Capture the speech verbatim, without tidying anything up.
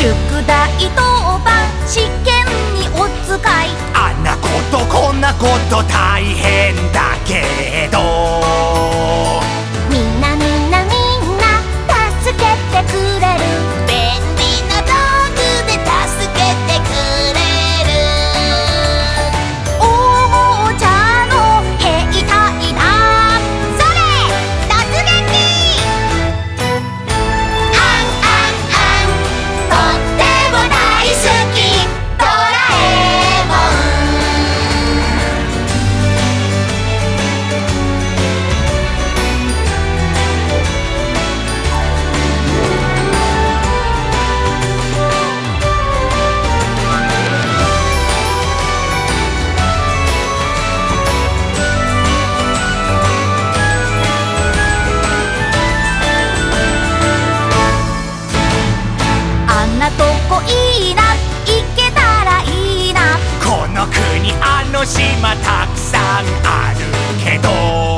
宿題当番試験にお使い、 あんなことこんなこと大変だけど、 みんなみんなみんな助けてくれる、便利な道具で助けてくれる。おもちゃの兵隊だ、それ突撃。あんあんあん、とっても大好きドラえもん。あんなとこいいな、行けたらいいな。 この国あの島たくさんあるけど、